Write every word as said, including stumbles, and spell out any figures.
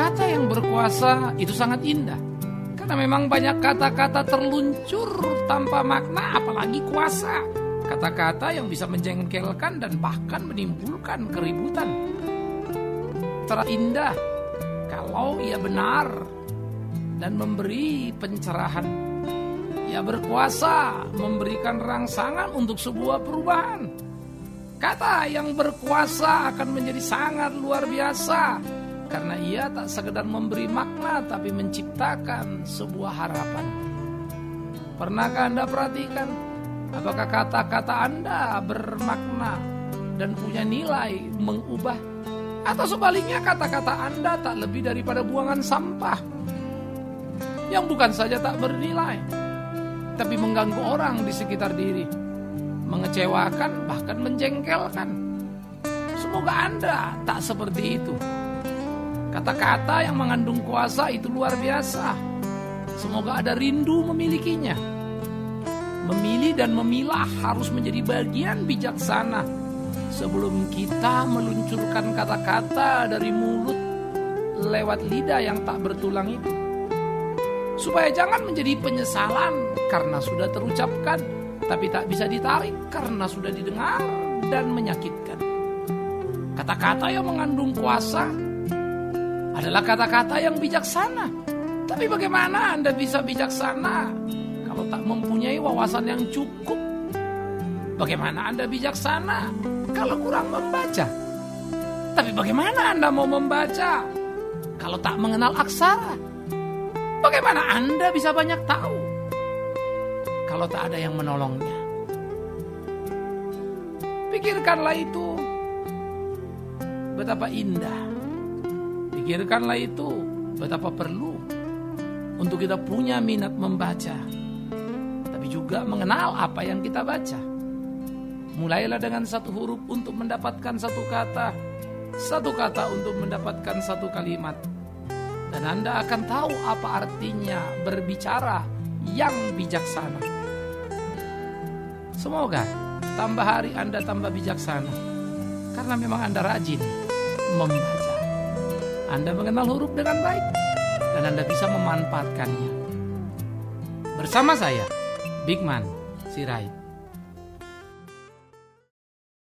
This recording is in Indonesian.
Kata-kata yang berkuasa itu sangat indah. Karena memang banyak kata-kata terluncur tanpa makna apalagi kuasa. Kata-kata yang bisa menjengkelkan dan bahkan menimbulkan keributan. Terindah kalau ia benar dan memberi pencerahan. Ia berkuasa memberikan rangsangan untuk sebuah perubahan. Kata yang berkuasa akan menjadi sangat luar biasa karena ia tak sekedar memberi makna tapi menciptakan sebuah harapan. Pernahkah Anda perhatikan apakah kata-kata Anda bermakna dan punya nilai mengubah? Atau sebaliknya kata-kata Anda tak lebih daripada buangan sampah yang bukan saja tak bernilai tapi mengganggu orang di sekitar diri, mengecewakan bahkan menjengkelkan. Semoga Anda tak seperti itu. Kata-kata yang mengandung kuasa itu luar biasa. Semoga ada rindu memilikinya. Memilih dan memilah harus menjadi bagian bijaksana sebelum kita meluncurkan kata-kata dari mulut lewat lidah yang tak bertulang itu. Supaya jangan menjadi penyesalan karena sudah terucapkan, tapi tak bisa ditarik karena sudah didengar dan menyakitkan. Kata-kata yang mengandung kuasa adalah kata-kata yang bijaksana. Tapi bagaimana Anda bisa bijaksana kalau tak mempunyai wawasan yang cukup? Bagaimana Anda bijaksana kalau kurang membaca? Tapi bagaimana Anda mau membaca kalau tak mengenal aksara? Bagaimana Anda bisa banyak tahu kalau tak ada yang menolongnya? Pikirkanlah itu. Betapa indah. Pikirkanlah itu. Betapa perlu untuk kita punya minat membaca, tapi juga mengenal apa yang kita baca. Mulailah dengan satu huruf untuk mendapatkan satu kata, satu kata untuk mendapatkan satu kalimat. Dan Anda akan tahu apa artinya berbicara yang bijaksana. Semoga tambah hari Anda tambah bijaksana, karena memang Anda rajin membaca. Anda mengenal huruf dengan baik, dan Anda bisa memanfaatkannya. Bersama saya, Bigman Sirait.